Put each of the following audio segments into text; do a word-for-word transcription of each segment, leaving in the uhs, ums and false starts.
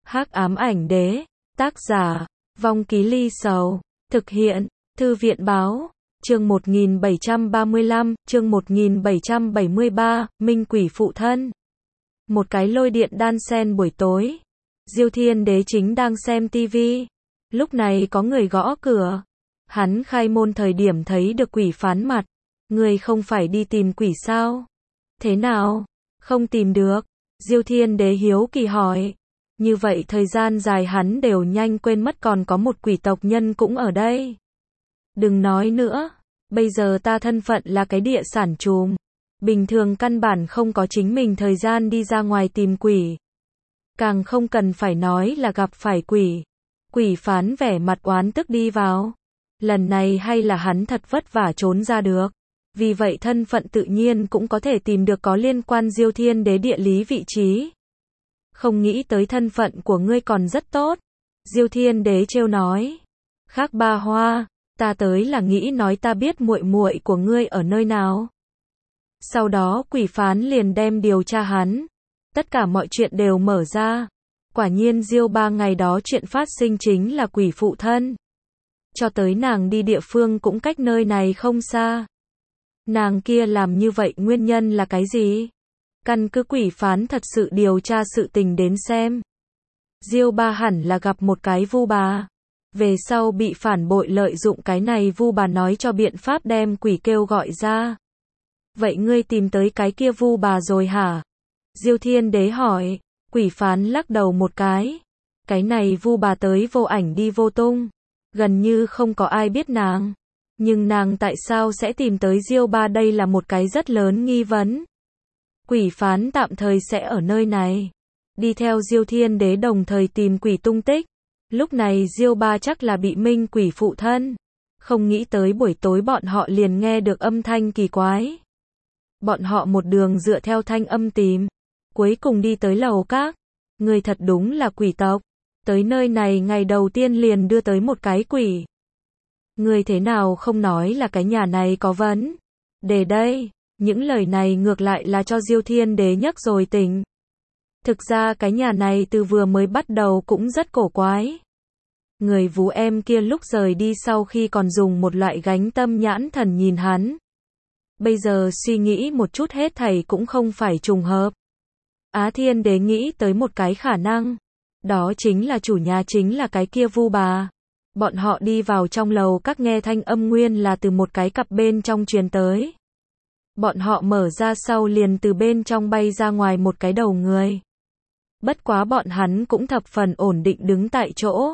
Hắc ám ảnh đế, tác giả, Vong Ký Ly Sầu, thực hiện, Thư viện báo, chương một nghìn bảy trăm ba mươi lăm, chương một nghìn bảy trăm bảy mươi ba, Minh Quỷ phụ thân. Một cái lôi điện đan sen buổi tối, Diêu Thiên Đế chính đang xem tivi. Lúc này có người gõ cửa. Hắn khai môn thời điểm thấy được Quỷ Phán mặt. Người không phải đi tìm quỷ sao? Thế nào? Không tìm được. Diêu Thiên Đế hiếu kỳ hỏi. Như vậy thời gian dài hắn đều nhanh quên mất còn có một quỷ tộc nhân cũng ở đây. Đừng nói nữa. Bây giờ ta thân phận là cái địa sản trùm. Bình thường căn bản không có chính mình thời gian đi ra ngoài tìm quỷ. Càng không cần phải nói là gặp phải quỷ. Quỷ Phán vẻ mặt oán tức đi vào. Lần này hay là hắn thật vất vả trốn ra được. Vì vậy thân phận tự nhiên cũng có thể tìm được có liên quan Diêu Thiên Đế địa lý vị trí. Không nghĩ tới thân phận của ngươi còn rất tốt. Diêu Thiên Đế trêu nói. Khác Ba Hoa, ta tới là nghĩ nói ta biết muội muội của ngươi ở nơi nào. Sau đó Quỷ Phán liền đem điều tra hắn. Tất cả mọi chuyện đều mở ra. Quả nhiên Diêu Ba ngày đó chuyện phát sinh chính là quỷ phụ thân. Cho tới nàng đi địa phương cũng cách nơi này không xa. Nàng kia làm như vậy nguyên nhân là cái gì? Căn cứ Quỷ Phán thật sự điều tra sự tình đến xem. Diêu Ba hẳn là gặp một cái vu bà. Về sau bị phản bội lợi dụng cái này vu bà nói cho biện pháp đem quỷ kêu gọi ra. Vậy ngươi tìm tới cái kia vu bà rồi hả? Diêu Thiên Đế hỏi. Quỷ Phán lắc đầu một cái. Cái này vu bà tới vô ảnh đi vô tung. Gần như không có ai biết nàng. Nhưng nàng tại sao sẽ tìm tới Diêu Ba, đây là một cái rất lớn nghi vấn. Quỷ Phán tạm thời sẽ ở nơi này. Đi theo Diêu Thiên Đế đồng thời tìm quỷ tung tích. Lúc này Diêu Ba chắc là bị Minh Quỷ phụ thân. Không nghĩ tới buổi tối bọn họ liền nghe được âm thanh kỳ quái. Bọn họ một đường dựa theo thanh âm tìm. Cuối cùng đi tới lầu các. Người thật đúng là quỷ tộc. Tới nơi này ngày đầu tiên liền đưa tới một cái quỷ. Người thế nào không nói là cái nhà này có vấn đề đây. Những lời này ngược lại là cho Diêu Thiên Đế nhắc rồi tỉnh. Thực ra cái nhà này từ vừa mới bắt đầu cũng rất cổ quái. Người vú em kia lúc rời đi sau khi còn dùng một loại gánh tâm nhãn thần nhìn hắn. Bây giờ suy nghĩ một chút hết thảy cũng không phải trùng hợp. Á Thiên Đế nghĩ tới một cái khả năng. Đó chính là chủ nhà chính là cái kia vu bà. Bọn họ đi vào trong lầu các nghe thanh âm nguyên là từ một cái cặp bên trong truyền tới. Bọn họ mở ra sau liền từ bên trong bay ra ngoài một cái đầu người. Bất quá bọn hắn cũng thập phần ổn định đứng tại chỗ.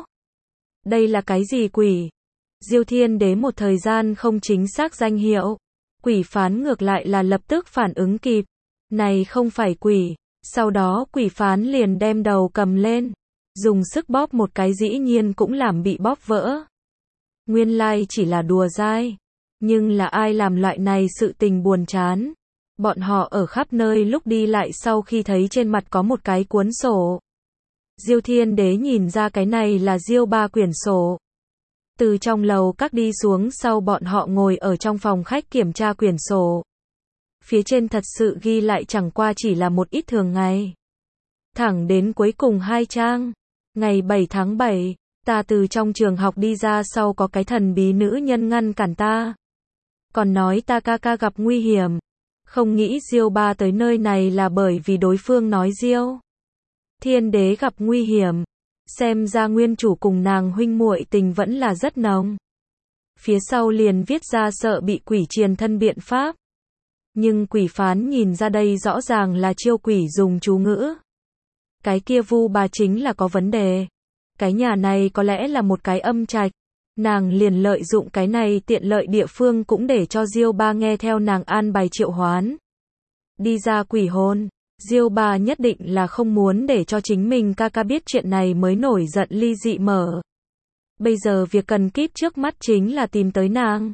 Đây là cái gì quỷ? Diêu Thiên Đế một thời gian không chính xác danh hiệu. Quỷ Phán ngược lại là lập tức phản ứng kịp. Này không phải quỷ. Sau đó Quỷ Phán liền đem đầu cầm lên. Dùng sức bóp một cái dĩ nhiên cũng làm bị bóp vỡ. Nguyên lai chỉ là đùa dai. Nhưng là ai làm loại này sự tình buồn chán. Bọn họ ở khắp nơi lúc đi lại sau khi thấy trên mặt có một cái cuốn sổ. Diêu Thiên Đế nhìn ra cái này là Diêu Ba quyển sổ. Từ trong lầu các đi xuống sau bọn họ ngồi ở trong phòng khách kiểm tra quyển sổ. Phía trên thật sự ghi lại chẳng qua chỉ là một ít thường ngày. Thẳng đến cuối cùng hai trang. Ngày bảy tháng bảy, ta từ trong trường học đi ra sau có cái thần bí nữ nhân ngăn cản ta. Còn nói ta ca ca gặp nguy hiểm. Không nghĩ Diêu Ba tới nơi này là bởi vì đối phương nói Diêu Thiên Đế gặp nguy hiểm. Xem ra nguyên chủ cùng nàng huynh muội tình vẫn là rất nồng. Phía sau liền viết ra sợ bị quỷ triền thân biện pháp. Nhưng Quỷ Phán nhìn ra đây rõ ràng là chiêu quỷ dùng chú ngữ. Cái kia vu bà chính là có vấn đề. Cái nhà này có lẽ là một cái âm trạch. Nàng liền lợi dụng cái này tiện lợi địa phương cũng để cho Diêu Ba nghe theo nàng an bài triệu hoán. Đi ra quỷ hồn. Diêu Ba nhất định là không muốn để cho chính mình ca ca biết chuyện này mới nổi giận ly dị mở. Bây giờ việc cần kíp trước mắt chính là tìm tới nàng.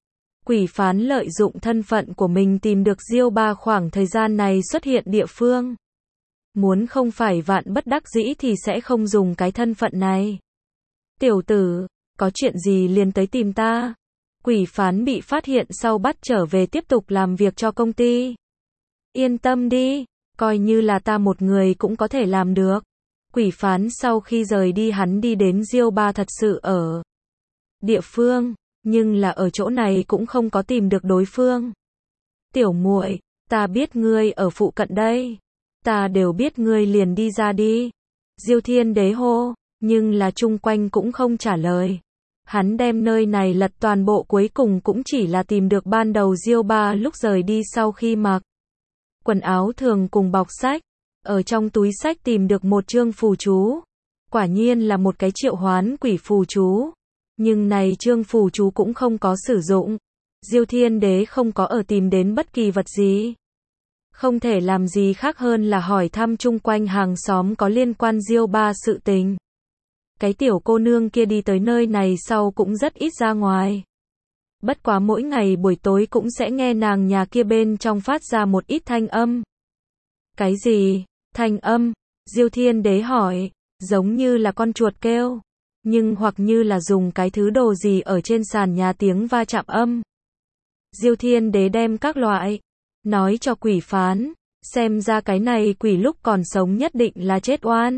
Quỷ Phán lợi dụng thân phận của mình tìm được Diêu Ba khoảng thời gian này xuất hiện địa phương. Muốn không phải vạn bất đắc dĩ thì sẽ không dùng cái thân phận này. Tiểu tử, có chuyện gì liền tới tìm ta. Quỷ Phán bị phát hiện sau bắt trở về tiếp tục làm việc cho công ty. Yên tâm đi, coi như là ta một người cũng có thể làm được. Quỷ phán sau khi rời đi hắn đi đến Diêu Ba thật sự ở địa phương, nhưng là ở chỗ này cũng không có tìm được đối phương. Tiểu muội, ta biết ngươi ở phụ cận đây. Ta đều biết ngươi liền đi ra đi. Diêu Thiên Đế hô, nhưng là chung quanh cũng không trả lời. Hắn đem nơi này lật toàn bộ cuối cùng cũng chỉ là tìm được ban đầu Diêu Ba lúc rời đi sau khi mặc quần áo thường cùng bọc sách. Ở trong túi sách tìm được một chương phù chú. Quả nhiên là một cái triệu hoán quỷ phù chú. Nhưng này chương phù chú cũng không có sử dụng. Diêu Thiên Đế không có ở tìm đến bất kỳ vật gì. Không thể làm gì khác hơn là hỏi thăm chung quanh hàng xóm có liên quan Diêu Ba sự tình. Cái tiểu cô nương kia đi tới nơi này sau cũng rất ít ra ngoài. Bất quá mỗi ngày buổi tối cũng sẽ nghe nàng nhà kia bên trong phát ra một ít thanh âm. Cái gì? Thanh âm? Diêu Thiên Đế hỏi, giống như là con chuột kêu, nhưng hoặc như là dùng cái thứ đồ gì ở trên sàn nhà tiếng va chạm âm. Diêu Thiên Đế đem các loại nói cho quỷ phán, xem ra cái này quỷ lúc còn sống nhất định là chết oan.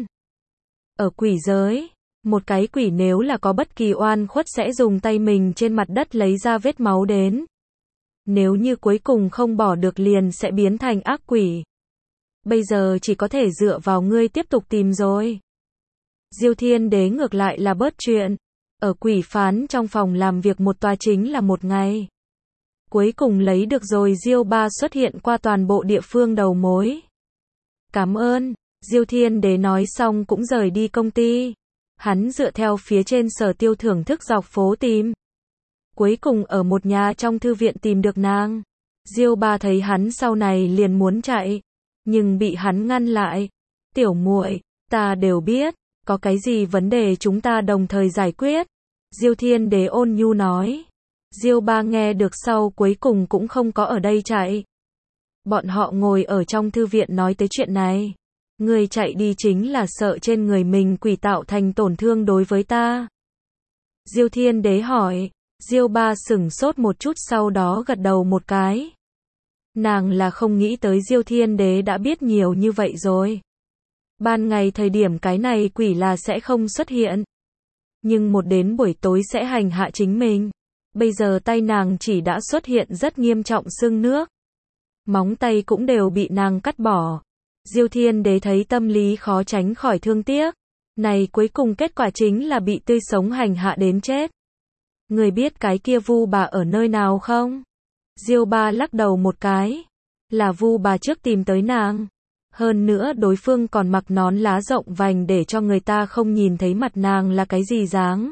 Ở quỷ giới, một cái quỷ nếu là có bất kỳ oan khuất sẽ dùng tay mình trên mặt đất lấy ra vết máu đến. Nếu như cuối cùng không bỏ được liền sẽ biến thành ác quỷ. Bây giờ chỉ có thể dựa vào ngươi tiếp tục tìm rồi. Diêu Thiên Đế ngược lại là bớt chuyện. Ở quỷ phán trong phòng làm việc một tòa chính là một ngày. Cuối cùng lấy được rồi Diêu Ba xuất hiện qua toàn bộ địa phương đầu mối. Cảm ơn. Diêu Thiên Đế nói xong cũng rời đi công ty. Hắn dựa theo phía trên sở tiêu thưởng thức dọc phố tìm. Cuối cùng ở một nhà trong thư viện tìm được nàng. Diêu Ba thấy hắn sau này liền muốn chạy. Nhưng bị hắn ngăn lại. Tiểu muội, ta đều biết. Có cái gì vấn đề chúng ta đồng thời giải quyết. Diêu Thiên Đế ôn nhu nói. Diêu Ba nghe được sau cuối cùng cũng không có ở đây chạy. Bọn họ ngồi ở trong thư viện nói tới chuyện này. Người chạy đi chính là sợ trên người mình quỷ tạo thành tổn thương đối với ta. Diêu Thiên Đế hỏi. Diêu Ba sửng sốt một chút sau đó gật đầu một cái. Nàng là không nghĩ tới Diêu Thiên Đế đã biết nhiều như vậy rồi. Ban ngày thời điểm cái này quỷ là sẽ không xuất hiện. Nhưng một đến buổi tối sẽ hành hạ chính mình. Bây giờ tay nàng chỉ đã xuất hiện rất nghiêm trọng sưng nước. Móng tay cũng đều bị nàng cắt bỏ. Diêu Thiên Đế thấy tâm lý khó tránh khỏi thương tiếc. Này cuối cùng kết quả chính là bị tươi sống hành hạ đến chết. Người biết cái kia Vu bà ở nơi nào không? Diêu Ba lắc đầu một cái. Là Vu bà trước tìm tới nàng. Hơn nữa đối phương còn mặc nón lá rộng vành để cho người ta không nhìn thấy mặt nàng là cái gì dáng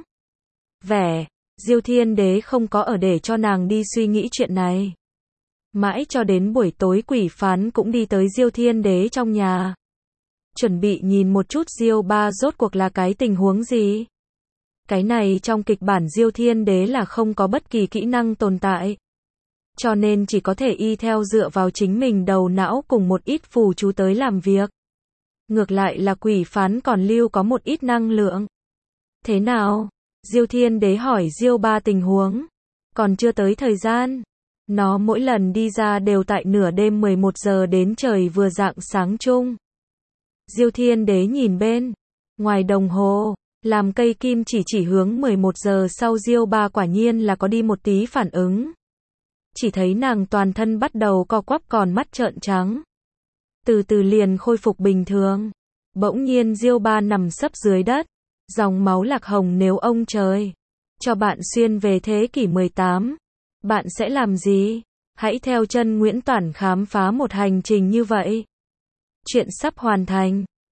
vẻ. Diêu Thiên Đế không có ở để cho nàng đi suy nghĩ chuyện này. Mãi cho đến buổi tối quỷ phán cũng đi tới Diêu Thiên Đế trong nhà. Chuẩn bị nhìn một chút Diêu Ba rốt cuộc là cái tình huống gì. Cái này trong kịch bản Diêu Thiên Đế là không có bất kỳ kỹ năng tồn tại. Cho nên chỉ có thể y theo dựa vào chính mình đầu não cùng một ít phù chú tới làm việc. Ngược lại là quỷ phán còn lưu có một ít năng lượng. Thế nào? Diêu Thiên Đế hỏi Diêu Ba tình huống. Còn chưa tới thời gian. Nó mỗi lần đi ra đều tại nửa đêm mười một giờ đến trời vừa rạng sáng chung. Diêu Thiên Đế nhìn bên ngoài đồng hồ, làm cây kim chỉ chỉ hướng mười một giờ sau Diêu Ba quả nhiên là có đi một tí phản ứng. Chỉ thấy nàng toàn thân bắt đầu co quắp còn mắt trợn trắng. Từ từ liền khôi phục bình thường. Bỗng nhiên Diêu Ba nằm sấp dưới đất. Dòng máu lạc hồng nếu ông trời cho bạn xuyên về thế kỷ mười tám. Bạn sẽ làm gì? Hãy theo chân Nguyễn Toản khám phá một hành trình như vậy. Chuyện sắp hoàn thành.